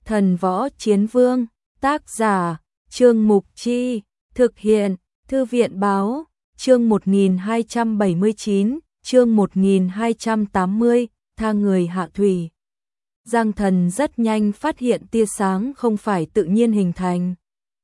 Thần Võ Chiến Vương, tác giả, Trương Mục Chi, thực hiện, Thư viện Báo, chương 1279, chương 1280, tha người hạ thủy. Giang Thần rất nhanh phát hiện tia sáng không phải tự nhiên hình thành.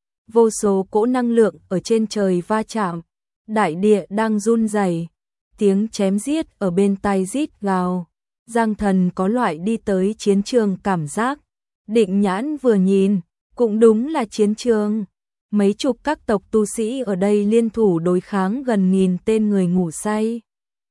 Vô số cỗ năng lượng ở trên trời va chạm, đại địa đang run rẩy, tiếng chém giết ở bên tai rít gào. Giang Thần có loại đi tới chiến trường cảm giác, định nhãn vừa nhìn, cũng đúng là chiến trường. Mấy chục các tộc tu sĩ ở đây liên thủ đối kháng gần nghìn tên người ngủ say.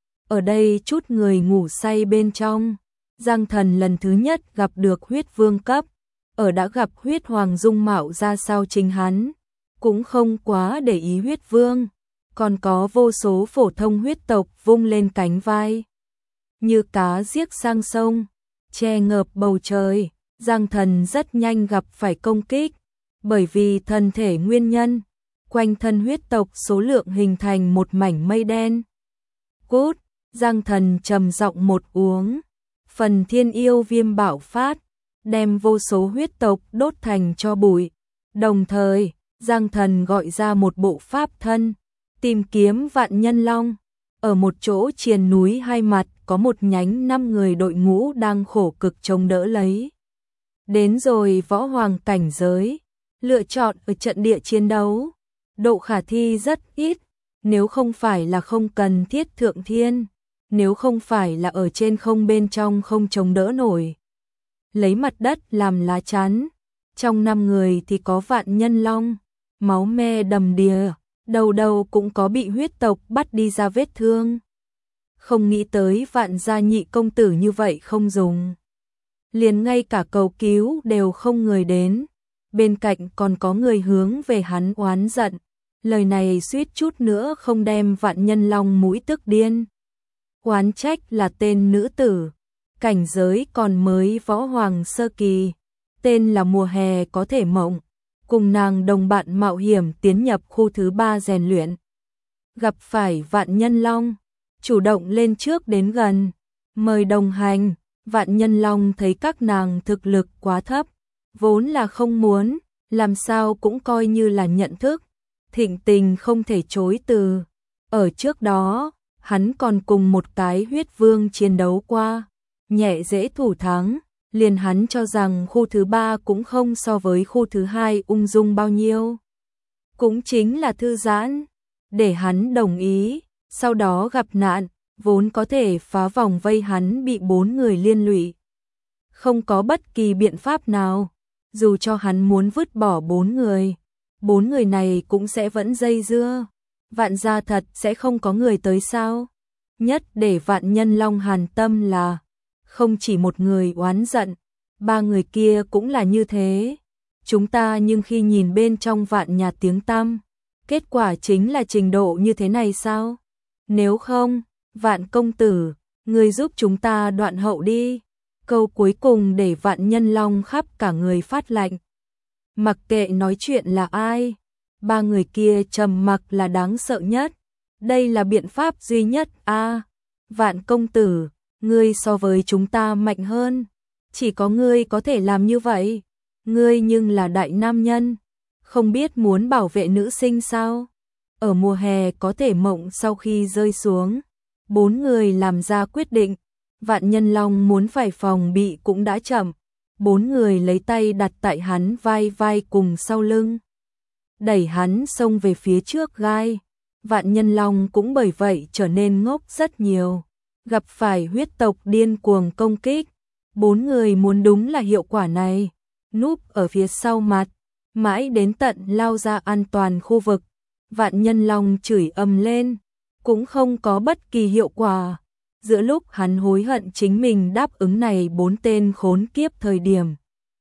Ở đây chút người ngủ say bên trong, Giang Thần lần thứ nhất gặp được huyết vương cấp, ở đã gặp huyết hoàng dung mạo ra sao chính hắn, cũng không quá để ý huyết vương, còn có vô số phổ thông huyết tộc vung lên cánh vai. Như cá giết sang sông, che ngợp bầu trời, Giang Thần rất nhanh gặp phải công kích, bởi vì thân thể nguyên nhân, quanh thân huyết tộc số lượng hình thành một mảnh mây đen. Cút, Giang Thần trầm giọng một uống, phần thiên yêu viêm bạo phát, đem vô số huyết tộc đốt thành tro bụi. Đồng thời, Giang Thần gọi ra một bộ pháp thân, tìm kiếm vạn nhân long. Ở một chỗ triền núi hai mặt có một nhánh 5 người đội ngũ đang khổ cực chống đỡ lấy. Đến rồi võ hoàng cảnh giới, lựa chọn ở trận địa chiến đấu, độ khả thi rất ít, nếu không phải là không cần thiết thượng thiên, nếu không phải là ở trên không bên trong không chống đỡ nổi. Lấy mặt đất làm lá chắn, trong 5 người thì có vạn nhân long, máu me đầm đìa, đầu đầu cũng có bị huyết tộc bắt đi ra vết thương. Không nghĩ tới vạn gia nhị công tử như vậy không dùng. Liền ngay cả cầu cứu đều không người đến. Bên cạnh còn có người hướng về hắn oán giận. Lời này suýt chút nữa không đem vạn nhân long mũi tức điên. Oán trách là tên nữ tử, cảnh giới còn mới võ hoàng sơ kỳ, tên là Mùa Hè có thể mộng, cùng nàng đồng bạn mạo hiểm tiến nhập khu thứ 3 rèn luyện. Gặp phải vạn nhân long, chủ động lên trước đến gần, mời đồng hành. Vạn nhân long thấy các nàng thực lực quá thấp, vốn là không muốn, làm sao cũng coi như là nhận thức, thịnh tình không thể chối từ. Ở trước đó, hắn còn cùng một cái huyết vương chiến đấu qua, nhẹ dễ thủ thắng, liền hắn cho rằng khu thứ 3 cũng không so với khu thứ 2 ung dung bao nhiêu. Cũng chính là thư giãn, để hắn đồng ý, sau đó gặp nạn, vốn có thể phá vòng vây hắn bị 4 người liên lụy. Không có bất kỳ biện pháp nào, dù cho hắn muốn vứt bỏ 4 người này cũng sẽ vẫn dây dưa. Vạn gia thật sẽ không có người tới sao? Nhất để vạn nhân long hàn tâm là, không chỉ một người oán giận, 3 người kia cũng là như thế. Chúng ta nhưng khi nhìn bên trong vạn nhà tiếng tăm, kết quả chính là trình độ như thế này sao? Nếu không, Vạn công tử, người giúp chúng ta đoạn hậu đi. Câu cuối cùng để vạn nhân long khắp cả người phát lạnh. Mặc kệ nói chuyện là ai, 3 người kia trầm mặc là đáng sợ nhất. Đây là biện pháp duy nhất a. Vạn công tử, ngươi so với chúng ta mạnh hơn. Chỉ có ngươi có thể làm như vậy. Ngươi nhưng là đại nam nhân, không biết muốn bảo vệ nữ sinh sao? Ở Mùa Hè có thể mộng sau khi rơi xuống, 4 người làm ra quyết định, vạn nhân long muốn phải phòng bị cũng đã chậm. 4 người lấy tay đặt tại hắn vai cùng sau lưng, đẩy hắn xông về phía trước gai. Vạn nhân long cũng bởi vậy trở nên ngốc rất nhiều, gặp phải huyết tộc điên cuồng công kích. 4 người muốn đúng là hiệu quả này, núp ở phía sau mặt, mãi đến tận lao ra an toàn khu vực. Vạn nhân long chửi ầm lên, cũng không có bất kỳ hiệu quả. Giữa lúc hắn hối hận chính mình đáp ứng này 4 tên khốn kiếp thời điểm,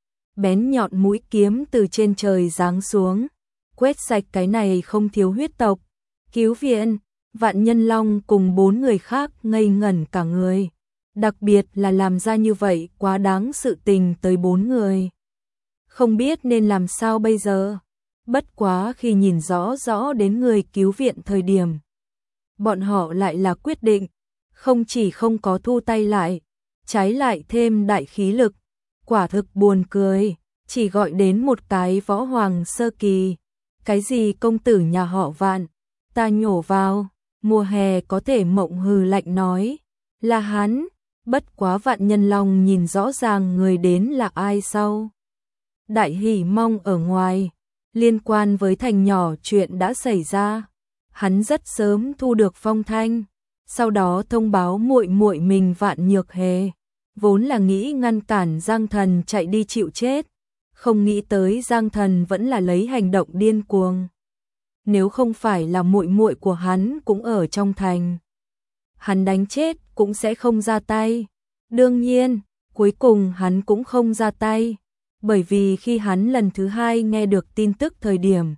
bén nhọn mũi kiếm từ trên trời giáng xuống, quét sạch cái này không thiếu huyết tộc. Cứu viện, vạn nhân long cùng 4 người khác ngây ngẩn cả người. Đặc biệt là làm ra như vậy quá đáng sự tình tới 4 người. Không biết nên làm sao bây giờ. Bất quá khi nhìn rõ đến người cứu viện thời điểm, bọn họ lại là quyết định, không chỉ không có thu tay lại, trái lại thêm đại khí lực. Quả thực buồn cười, chỉ gọi đến một cái võ hoàng sơ kỳ. Cái gì công tử nhà họ Vạn, ta nhổ vào, mùa hè có thể mộng hừ lạnh nói, là hắn, bất quá Vạn Nhân Long nhìn rõ ràng người đến là ai sau. Đại hỉ mong ở ngoài, liên quan với thành nhỏ chuyện đã xảy ra, hắn rất sớm thu được phong thanh, sau đó thông báo muội muội mình Vạn Nhược Hề, vốn là nghĩ ngăn cản Giang Thần chạy đi chịu chết, không nghĩ tới Giang Thần vẫn là lấy hành động điên cuồng. Nếu không phải là muội muội của hắn cũng ở trong thành, hắn đánh chết cũng sẽ không ra tay. Đương nhiên, cuối cùng hắn cũng không ra tay, bởi vì khi hắn lần thứ hai nghe được tin tức thời điểm,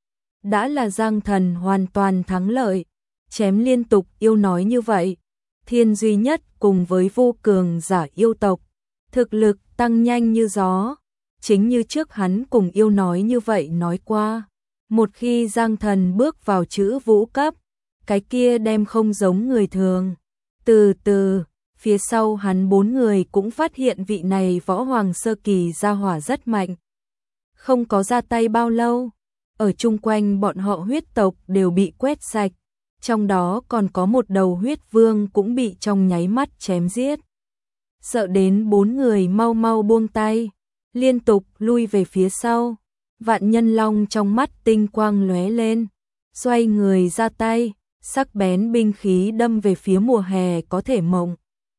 đã là Giang Thần hoàn toàn thắng lợi, chém liên tục yêu nói như vậy, thiên duy nhất cùng với vô cường giả yêu tộc, thực lực tăng nhanh như gió, chính như trước hắn cùng yêu nói như vậy nói qua, một khi Giang Thần bước vào chữ vũ cấp, cái kia đem không giống người thường. Từ từ, phía sau hắn 4 người cũng phát hiện vị này võ hoàng sơ kỳ gia hỏa rất mạnh. Không có ra tay bao lâu, ở chung quanh bọn họ huyết tộc đều bị quét sạch, trong đó còn có một đầu huyết vương cũng bị trong nháy mắt chém giết. Sợ đến 4 người mau mau buông tay, liên tục lui về phía sau. Vạn Nhân Long trong mắt tinh quang lóe lên, xoay người ra tay, sắc bén binh khí đâm về phía mùa hè có thể mộng.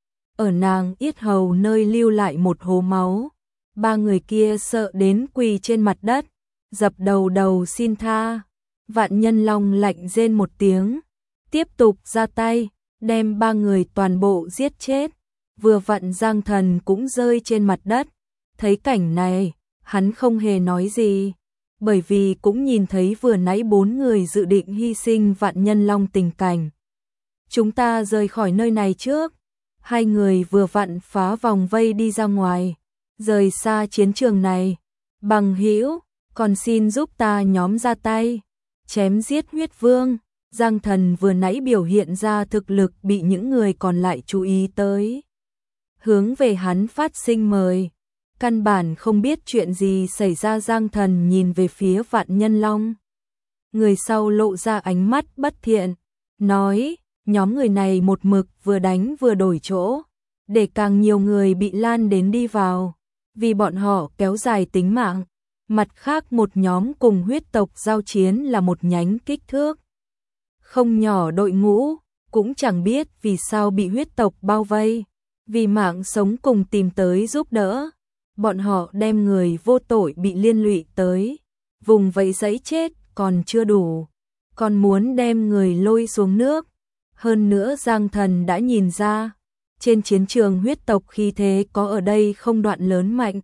Ở nàng yết hầu nơi lưu lại một hố máu, 3 người kia sợ đến quỳ trên mặt đất, dập đầu xin tha. Vạn Nhân Long lạnh rên một tiếng, tiếp tục ra tay, đem 3 người toàn bộ giết chết. Vừa vặn Giang Thần cũng rơi trên mặt đất, thấy cảnh này, hắn không hề nói gì, bởi vì cũng nhìn thấy vừa nãy 4 người dự định hy sinh Vạn Nhân Long tình cảnh. Chúng ta rời khỏi nơi này trước. 2 người vừa vặn phá vòng vây đi ra ngoài, rời xa chiến trường này. Bằng hữu, còn xin giúp ta nhóm ra tay, chém giết huyết vương. Giang Thần vừa nãy biểu hiện ra thực lực bị những người còn lại chú ý tới, hướng về hắn phát sinh mời. Căn bản không biết chuyện gì xảy ra. Giang Thần nhìn về phía Vạn Nhân Long, người sau lộ ra ánh mắt bất thiện, nói, nhóm người này một mực vừa đánh vừa đổi chỗ, để càng nhiều người bị lan đến đi vào, vì bọn họ kéo dài tính mạng. Mặt khác một nhóm cùng huyết tộc giao chiến là một nhánh kích thước không nhỏ đội ngũ, cũng chẳng biết vì sao bị huyết tộc bao vây, vì mạng sống cùng tìm tới giúp đỡ. Bọn họ đem người vô tội bị liên lụy tới, vùng vẫy giấy chết còn chưa đủ, còn muốn đem người lôi xuống nước. Hơn nữa Giang Thần đã nhìn ra, trên chiến trường huyết tộc khí thế có ở đây không đoạn lớn mạnh.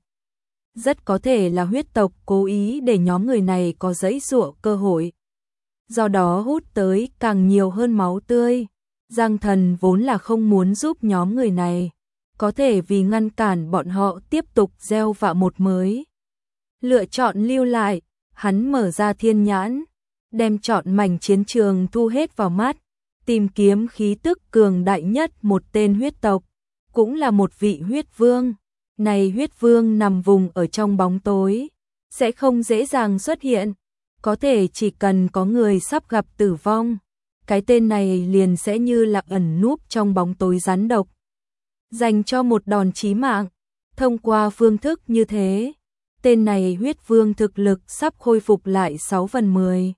Rất có thể là huyết tộc cố ý để nhóm người này có giãy giụa cơ hội, do đó hút tới càng nhiều hơn máu tươi. Giang Thần vốn là không muốn giúp nhóm người này, có thể vì ngăn cản bọn họ tiếp tục gieo vạ một mới, lựa chọn lưu lại. Hắn mở ra thiên nhãn, đem trọn mảnh chiến trường thu hết vào mắt, tìm kiếm khí tức cường đại nhất một tên huyết tộc, cũng là một vị huyết vương. Này huyết vương nằm vùng ở trong bóng tối, sẽ không dễ dàng xuất hiện, có thể chỉ cần có người sắp gặp tử vong, cái tên này liền sẽ như là ẩn núp trong bóng tối rắn độc, dành cho một đòn chí mạng. Thông qua phương thức như thế, tên này huyết vương thực lực sắp khôi phục lại 6/10.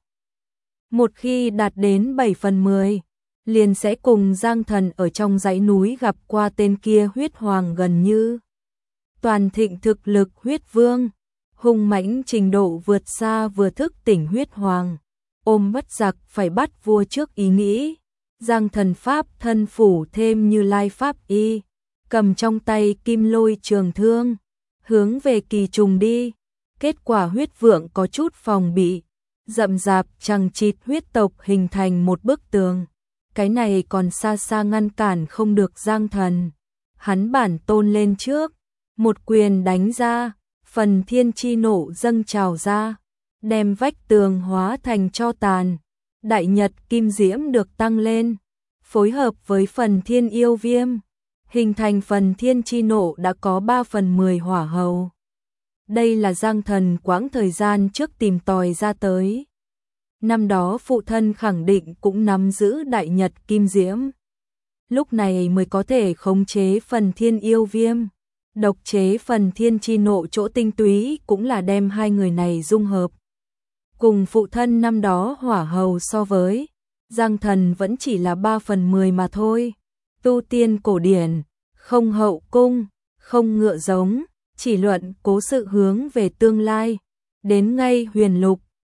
Một khi đạt đến 7/10, liền sẽ cùng Giang Thần ở trong dãy núi gặp qua tên kia huyết hoàng gần như toàn thịnh thực lực huyết vương, hung mãnh trình độ vượt xa vừa thức tỉnh huyết hoàng, ôm bất giặc phải bắt vua trước ý nghĩ. Giang Thần pháp thân phủ thêm Như Lai pháp y, cầm trong tay kim lôi trường thương, hướng về kỳ trùng đi. Kết quả huyết vượng có chút phòng bị, rậm rạp chằng chịt huyết tộc hình thành một bức tường. Cái này còn xa xa ngăn cản không được Giang Thần. Hắn bản tôn lên trước, một quyền đánh ra, phần thiên chi nộ dâng trào ra, đem vách tường hóa thành tro tàn. Đại nhật kim diễm được tăng lên, phối hợp với phần thiên yêu viêm, hình thành phần thiên chi nộ đã có 3/10 hỏa hầu. Đây là Giang Thần quãng thời gian trước tìm tòi ra tới. Năm đó phụ thân khẳng định cũng nắm giữ đại nhật kim diễm. Lúc này mới có thể khống chế phần thiên yêu viêm. Độc chế phần thiên chi nộ chỗ tinh túy cũng là đem hai người này dung hợp. Cùng phụ thân năm đó hỏa hầu so với, Giang Thần vẫn chỉ là 3/10 mà thôi. Tu tiên cổ điển, không hậu cung, không ngựa giống, chỉ luận cố sự hướng về tương lai. Đến ngay huyền lục,